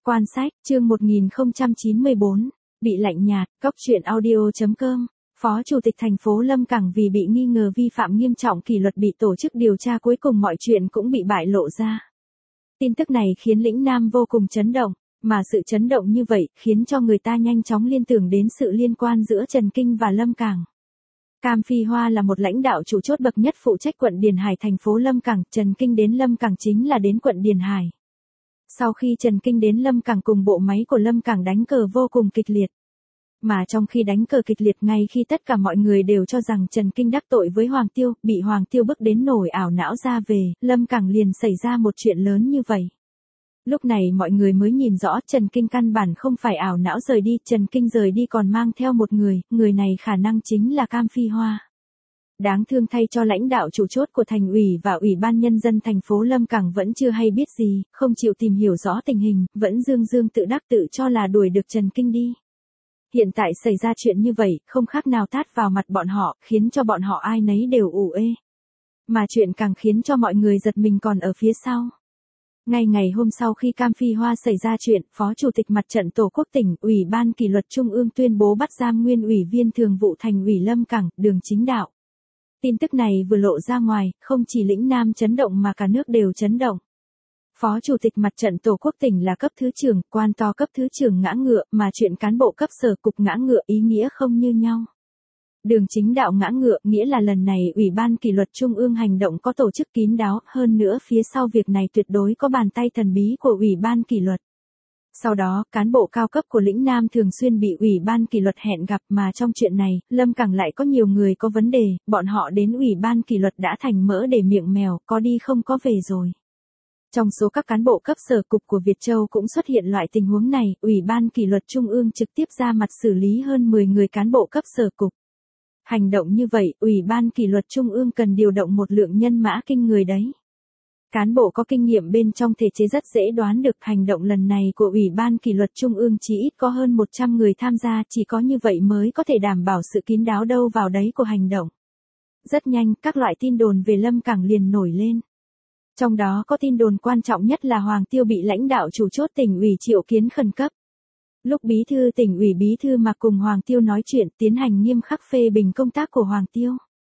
Quan sách, chương 1094, bị lạnh nhạt, Cóc truyện audio.com. Phó Chủ tịch thành phố Lâm Cảng vì bị nghi ngờ vi phạm nghiêm trọng kỷ luật bị tổ chức điều tra, cuối cùng mọi chuyện cũng bị bại lộ ra. Tin tức này khiến lĩnh Nam vô cùng chấn động, mà sự chấn động như vậy khiến cho người ta nhanh chóng liên tưởng đến sự liên quan giữa Trần Kinh và Lâm Cảng. Cam Phi Hoa là một lãnh đạo chủ chốt bậc nhất phụ trách quận Điền Hải thành phố Lâm Cảng, Trần Kinh đến Lâm Cảng chính là đến quận Điền Hải. Sau khi Trần Kinh đến Lâm Cảng cùng bộ máy của Lâm Cảng đánh cờ vô cùng kịch liệt. Mà trong khi đánh cờ kịch liệt, ngay khi tất cả mọi người đều cho rằng Trần Kinh đắc tội với Hoàng Tiêu, bị Hoàng Tiêu bức đến nổi ảo não ra về, Lâm Cảng liền xảy ra một chuyện lớn như vậy. Lúc này mọi người mới nhìn rõ Trần Kinh căn bản không phải ảo não rời đi, Trần Kinh rời đi còn mang theo một người này khả năng chính là Cam Phi Hoa. Đáng thương thay cho lãnh đạo chủ chốt của thành ủy và ủy ban nhân dân thành phố Lâm Cảng vẫn chưa hay biết gì, không chịu tìm hiểu rõ tình hình, vẫn dương tự đắc tự cho là đuổi được Trần Kinh đi. Hiện tại xảy ra chuyện như vậy, không khác nào tát vào mặt bọn họ, khiến cho bọn họ ai nấy đều ủ ê. Mà chuyện càng khiến cho mọi người giật mình còn ở phía sau. Ngay ngày hôm sau khi Cam Phi Hoa xảy ra chuyện, Phó Chủ tịch Mặt trận Tổ quốc tỉnh, Ủy ban Kỷ luật Trung ương tuyên bố bắt giam nguyên ủy viên thường vụ thành ủy Lâm Cảng, Đường Chính Đạo. Tin tức này vừa lộ ra ngoài, không chỉ lĩnh Nam chấn động mà cả nước đều chấn động. Phó Chủ tịch Mặt trận Tổ quốc tỉnh là cấp thứ trưởng, quan to cấp thứ trưởng ngã ngựa, mà chuyện cán bộ cấp sở cục ngã ngựa ý nghĩa không như nhau. Đường Chính Đạo ngã ngựa nghĩa là lần này Ủy ban Kỷ luật Trung ương hành động có tổ chức kín đáo, hơn nữa phía sau việc này tuyệt đối có bàn tay thần bí của Ủy ban Kỷ luật. Sau đó, cán bộ cao cấp của lĩnh Nam thường xuyên bị Ủy ban Kỷ luật hẹn gặp, mà trong chuyện này, Lâm Cảng lại có nhiều người có vấn đề, bọn họ đến Ủy ban Kỷ luật đã thành mỡ để miệng mèo, có đi không có về rồi. Trong số các cán bộ cấp sở cục của Việt Châu cũng xuất hiện loại tình huống này, Ủy ban Kỷ luật Trung ương trực tiếp ra mặt xử lý hơn 10 người cán bộ cấp sở cục. Hành động như vậy, Ủy ban Kỷ luật Trung ương cần điều động một lượng nhân mã kinh người đấy. Cán bộ có kinh nghiệm bên trong thể chế rất dễ đoán được hành động lần này của Ủy ban Kỷ luật Trung ương chỉ ít có hơn 100 người tham gia, chỉ có như vậy mới có thể đảm bảo sự kín đáo đâu vào đấy của hành động. Rất nhanh, các loại tin đồn về Lâm Cảng liền nổi lên. Trong đó có tin đồn quan trọng nhất là Hoàng Tiêu bị lãnh đạo chủ chốt tỉnh ủy triệu kiến khẩn cấp. Lúc bí thư tỉnh ủy Bí thư Mạc cùng Hoàng Tiêu nói chuyện, tiến hành nghiêm khắc phê bình công tác của Hoàng Tiêu.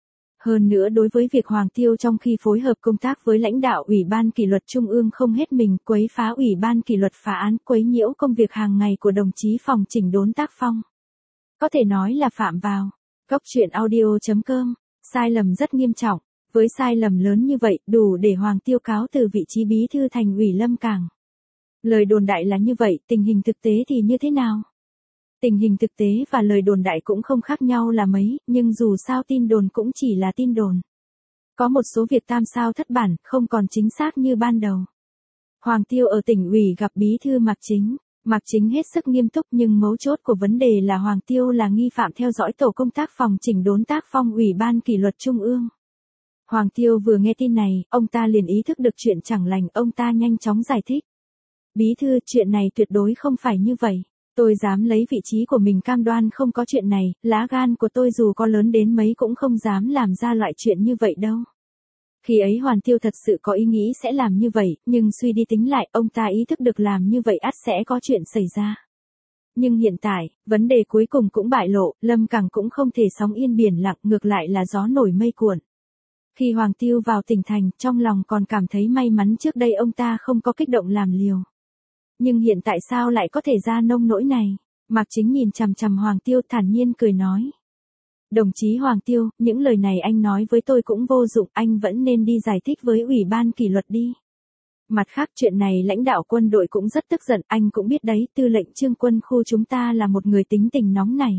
Hơn nữa đối với việc Hoàng Tiêu trong khi phối hợp công tác với lãnh đạo Ủy ban Kỷ luật Trung ương không hết mình, quấy phá Ủy ban Kỷ luật phá án, quấy nhiễu công việc hàng ngày của đồng chí phòng chỉnh đốn tác phong. Có thể nói là phạm vào Cóc truyện audio.com, sai lầm rất nghiêm trọng. Với sai lầm lớn như vậy, đủ để Hoàng Tiêu cáo từ vị trí bí thư thành ủy Lâm Cảng. Lời đồn đại là như vậy, tình hình thực tế thì như thế nào? Tình hình thực tế và lời đồn đại cũng không khác nhau là mấy, nhưng dù sao tin đồn cũng chỉ là tin đồn. Có một số việc tam sao thất bản, không còn chính xác như ban đầu. Hoàng Tiêu ở tỉnh ủy gặp bí thư Mạc Chính. Mạc Chính hết sức nghiêm túc, nhưng mấu chốt của vấn đề là Hoàng Tiêu là nghi phạm theo dõi tổ công tác phòng chỉnh đốn tác phong Ủy ban Kỷ luật Trung ương. Hoàng Tiêu vừa nghe tin này, ông ta liền ý thức được chuyện chẳng lành, ông ta nhanh chóng giải thích. Bí thư, chuyện này tuyệt đối không phải như vậy. Tôi dám lấy vị trí của mình cam đoan không có chuyện này, lá gan của tôi dù có lớn đến mấy cũng không dám làm ra loại chuyện như vậy đâu. Khi ấy Hoàng Tiêu thật sự có ý nghĩ sẽ làm như vậy, nhưng suy đi tính lại, ông ta ý thức được làm như vậy ắt sẽ có chuyện xảy ra. Nhưng hiện tại, vấn đề cuối cùng cũng bại lộ, Lâm Cảng cũng không thể sóng yên biển lặng, ngược lại là gió nổi mây cuộn. Khi Hoàng Tiêu vào tỉnh thành, trong lòng còn cảm thấy may mắn trước đây ông ta không có kích động làm liều. Nhưng hiện tại sao lại có thể ra nông nỗi này? Mạc Chính nhìn chằm chằm Hoàng Tiêu thản nhiên cười nói. Đồng chí Hoàng Tiêu, những lời này anh nói với tôi cũng vô dụng, anh vẫn nên đi giải thích với Ủy ban Kỷ luật đi. Mặt khác chuyện này lãnh đạo quân đội cũng rất tức giận, anh cũng biết đấy, tư lệnh Trương quân khu chúng ta là một người tính tình nóng này.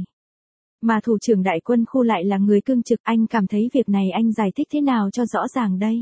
Mà thủ trưởng đại quân khu lại là người cương trực, anh cảm thấy việc này anh giải thích thế nào cho rõ ràng đây.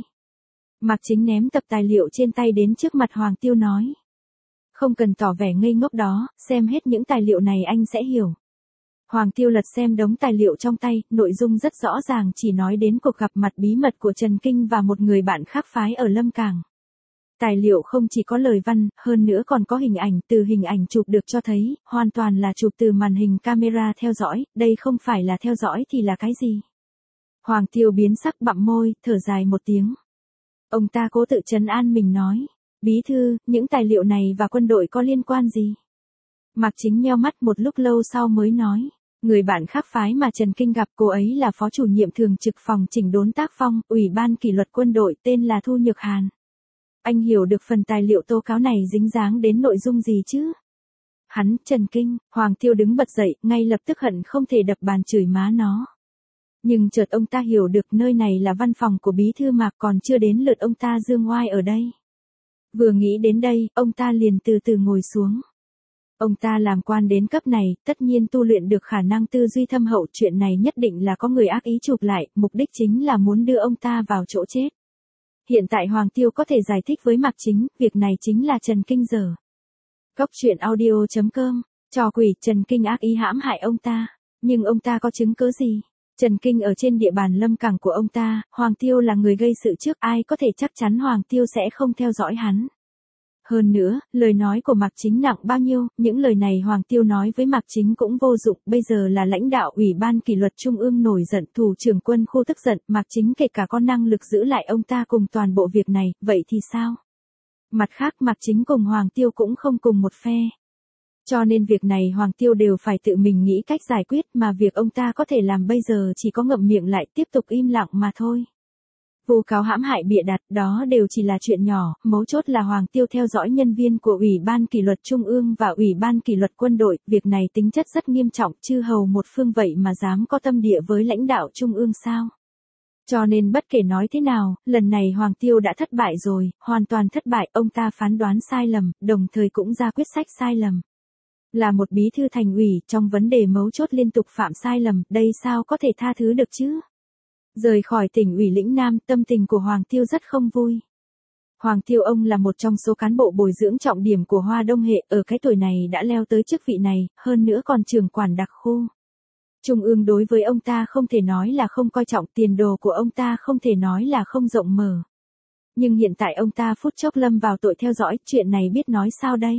Mạc Chính ném tập tài liệu trên tay đến trước mặt Hoàng Tiêu nói. Không cần tỏ vẻ ngây ngốc đó, xem hết những tài liệu này anh sẽ hiểu. Hoàng Tiêu lật xem đống tài liệu trong tay, nội dung rất rõ ràng, chỉ nói đến cuộc gặp mặt bí mật của Trần Kinh và một người bạn khác phái ở Lâm Cảng. Tài liệu không chỉ có lời văn, hơn nữa còn có hình ảnh, từ hình ảnh chụp được cho thấy, hoàn toàn là chụp từ màn hình camera theo dõi, đây không phải là theo dõi thì là cái gì? Hoàng Tiêu biến sắc bặm môi, thở dài một tiếng. Ông ta cố tự trấn an mình nói, Bí thư, những tài liệu này và quân đội có liên quan gì? Mạc Chính nheo mắt một lúc lâu sau mới nói. Người bạn khác phái mà Trần Kinh gặp, cô ấy là phó chủ nhiệm thường trực phòng chỉnh đốn tác phong, Ủy ban kỷ luật quân đội, tên là Thu Nhược Hàn. Anh hiểu được phần tài liệu tố cáo này dính dáng đến nội dung gì chứ? Hắn, Trần Kinh, Hoàng Tiêu đứng bật dậy, ngay lập tức hận không thể đập bàn chửi má nó. Nhưng chợt ông ta hiểu được nơi này là văn phòng của bí thư Mạc, còn chưa đến lượt ông ta dương oai ở đây. Vừa nghĩ đến đây, ông ta liền từ từ ngồi xuống. Ông ta làm quan đến cấp này, tất nhiên tu luyện được khả năng tư duy thâm hậu, chuyện này nhất định là có người ác ý chụp lại, mục đích chính là muốn đưa ông ta vào chỗ chết. Hiện tại Hoàng Tiêu có thể giải thích với Mạc Chính, việc này chính là Trần Kinh dở. Cốc truyện audio.com, trò quỷ, Trần Kinh ác ý hãm hại ông ta, nhưng ông ta có chứng cứ gì? Trần Kinh ở trên địa bàn Lâm Cảng của ông ta, Hoàng Tiêu là người gây sự trước, ai có thể chắc chắn Hoàng Tiêu sẽ không theo dõi hắn. Hơn nữa, lời nói của Mạc Chính nặng bao nhiêu, những lời này Hoàng Tiêu nói với Mạc Chính cũng vô dụng, bây giờ là lãnh đạo Ủy ban kỷ luật Trung ương nổi giận, thủ trưởng quân khu tức giận, Mạc Chính kể cả có năng lực giữ lại ông ta cùng toàn bộ việc này, vậy thì sao? Mặt khác Mạc Chính cùng Hoàng Tiêu cũng không cùng một phe. Cho nên việc này Hoàng Tiêu đều phải tự mình nghĩ cách giải quyết, mà việc ông ta có thể làm bây giờ chỉ có ngậm miệng lại tiếp tục im lặng mà thôi. Vu cáo hãm hại bịa đặt, đó đều chỉ là chuyện nhỏ, mấu chốt là Hoàng Tiêu theo dõi nhân viên của Ủy ban kỷ luật Trung ương và Ủy ban kỷ luật quân đội, việc này tính chất rất nghiêm trọng, chư hầu một phương vậy mà dám có tâm địa với lãnh đạo Trung ương sao? Cho nên bất kể nói thế nào, lần này Hoàng Tiêu đã thất bại rồi, hoàn toàn thất bại, ông ta phán đoán sai lầm, đồng thời cũng ra quyết sách sai lầm. Là một bí thư thành ủy, trong vấn đề mấu chốt liên tục phạm sai lầm, đây sao có thể tha thứ được chứ? Rời khỏi tỉnh ủy lĩnh Nam, tâm tình của Hoàng Tiêu rất không vui. Hoàng Tiêu ông là một trong số cán bộ bồi dưỡng trọng điểm của Hoa Đông Hệ, ở cái tuổi này đã leo tới chức vị này, hơn nữa còn trưởng quản đặc khu. Trung ương đối với ông ta không thể nói là không coi trọng, tiền đồ của ông ta không thể nói là không rộng mở. Nhưng hiện tại ông ta phút chốc lâm vào tội theo dõi, chuyện này biết nói sao đây?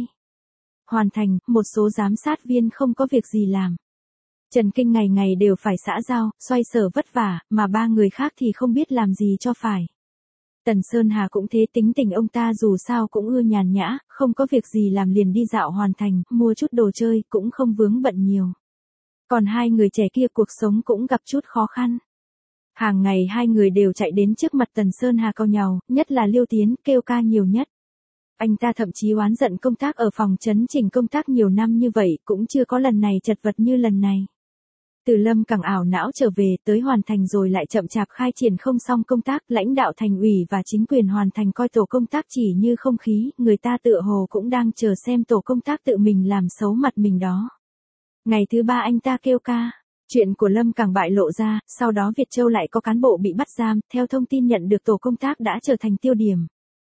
Hoàn thành, một số giám sát viên không có việc gì làm. Trần Kinh ngày ngày đều phải xã giao, xoay sở vất vả, mà ba người khác thì không biết làm gì cho phải. Tần Sơn Hà cũng thế, tính tình ông ta dù sao cũng ưa nhàn nhã, không có việc gì làm liền đi dạo Hoàn Thành, mua chút đồ chơi, cũng không vướng bận nhiều. Còn hai người trẻ kia cuộc sống cũng gặp chút khó khăn. Hàng ngày hai người đều chạy đến trước mặt Tần Sơn Hà cau nhàu, nhất là Liêu Tiến, kêu ca nhiều nhất. Anh ta thậm chí oán giận công tác ở phòng chấn chỉnh công tác nhiều năm như vậy, cũng chưa có lần này chật vật như lần này. Từ Lâm Cảng ảo não trở về, tới Hoàn Thành rồi lại chậm chạp khai triển không xong công tác, lãnh đạo thành ủy và chính quyền Hoàn Thành coi tổ công tác chỉ như không khí, người ta tựa hồ cũng đang chờ xem tổ công tác tự mình làm xấu mặt mình đó. Ngày thứ ba anh ta kêu ca, chuyện của Lâm Cảng bại lộ ra, sau đó Việt Châu lại có cán bộ bị bắt giam, theo thông tin nhận được tổ công tác đã trở thành tiêu điểm.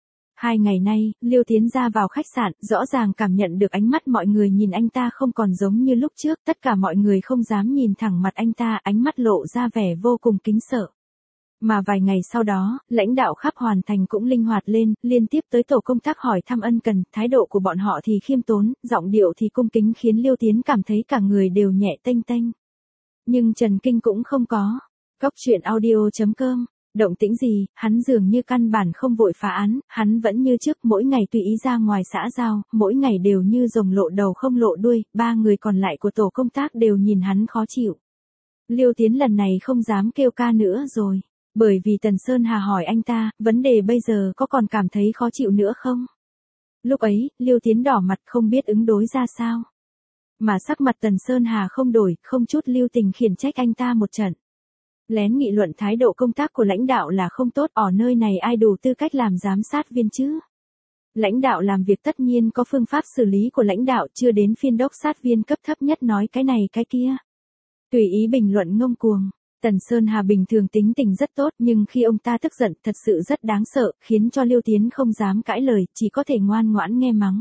2 ngày nay, Liêu Tiến ra vào khách sạn, rõ ràng cảm nhận được ánh mắt mọi người nhìn anh ta không còn giống như lúc trước, tất cả mọi người không dám nhìn thẳng mặt anh ta, ánh mắt lộ ra vẻ vô cùng kính sợ. Mà vài ngày sau đó, lãnh đạo khắp Hoàn Thành cũng linh hoạt lên, liên tiếp tới tổ công tác hỏi thăm ân cần, thái độ của bọn họ thì khiêm tốn, giọng điệu thì cung kính khiến Liêu Tiến cảm thấy cả người đều nhẹ tênh tênh. Nhưng Trần Kinh cũng không có. Cốc truyện audio.com, động tĩnh gì, hắn dường như căn bản không vội phá án, hắn vẫn như trước mỗi ngày tùy ý ra ngoài xã giao, mỗi ngày đều như rồng lộ đầu không lộ đuôi, ba người còn lại của tổ công tác đều nhìn hắn khó chịu. Liêu Tiến lần này không dám kêu ca nữa rồi. Bởi vì Tần Sơn Hà hỏi anh ta, vấn đề bây giờ có còn cảm thấy khó chịu nữa không? Lúc ấy, Liêu Tiến đỏ mặt không biết ứng đối ra sao. Mà sắc mặt Tần Sơn Hà không đổi, không chút lưu tình khiển trách anh ta một trận. Lén nghị luận thái độ công tác của lãnh đạo là không tốt, ở nơi này ai đủ tư cách làm giám sát viên chứ? Lãnh đạo làm việc tất nhiên có phương pháp xử lý của lãnh đạo, chưa đến phiên đốc sát viên cấp thấp nhất nói cái này cái kia. Tùy ý bình luận ngông cuồng. Tần Sơn Hà bình thường tính tình rất tốt, nhưng khi ông ta tức giận thật sự rất đáng sợ, khiến cho Liêu Tiến không dám cãi lời, chỉ có thể ngoan ngoãn nghe mắng.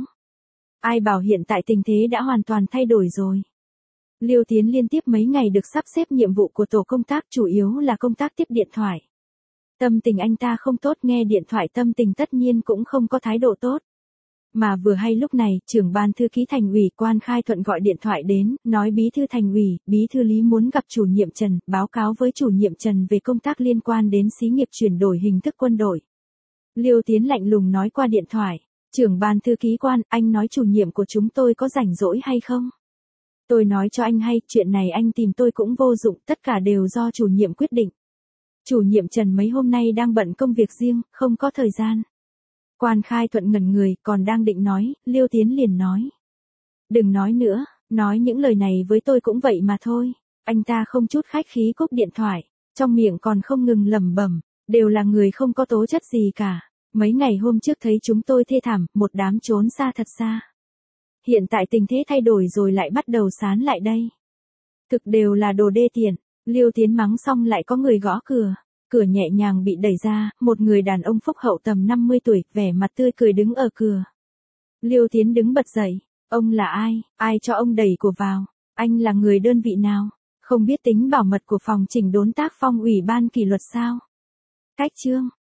Ai bảo hiện tại tình thế đã hoàn toàn thay đổi rồi. Liêu Tiến liên tiếp mấy ngày được sắp xếp nhiệm vụ của tổ công tác, chủ yếu là công tác tiếp điện thoại. Tâm tình anh ta không tốt, nghe điện thoại tâm tình tất nhiên cũng không có thái độ tốt. Mà vừa hay lúc này, trưởng ban thư ký thành ủy Quan Khai Thuận gọi điện thoại đến, nói bí thư thành ủy, bí thư Lý muốn gặp chủ nhiệm Trần, báo cáo với chủ nhiệm Trần về công tác liên quan đến xí nghiệp chuyển đổi hình thức quân đội. Liêu Tiến lạnh lùng nói qua điện thoại, Trưởng ban thư ký Quan, anh nói chủ nhiệm của chúng tôi có rảnh rỗi hay không? Tôi nói cho anh hay, chuyện này anh tìm tôi cũng vô dụng, tất cả đều do chủ nhiệm quyết định. Chủ nhiệm Trần mấy hôm nay đang bận công việc riêng, không có thời gian. Quan Khai Thuận ngẩn người, còn đang định nói, Liêu Tiến liền nói. Đừng nói nữa, nói những lời này với tôi cũng vậy mà thôi. Anh ta không chút khách khí cúp điện thoại, trong miệng còn không ngừng lẩm bẩm, đều là người không có tố chất gì cả. Mấy ngày hôm trước thấy chúng tôi thê thảm, một đám trốn xa thật xa. Hiện tại tình thế thay đổi rồi lại bắt đầu sán lại đây. Thực đều là đồ đê tiện. Liêu Tiến mắng xong lại có người gõ cửa. Cửa nhẹ nhàng bị đẩy ra, một người đàn ông phúc hậu tầm 50 tuổi, vẻ mặt tươi cười đứng ở cửa. Liêu Tiến đứng bật dậy. Ông là ai? Ai cho ông đẩy cửa vào? Anh là người đơn vị nào? Không biết tính bảo mật của phòng chỉnh đốn tác phong ủy ban kỷ luật sao? Cách chương.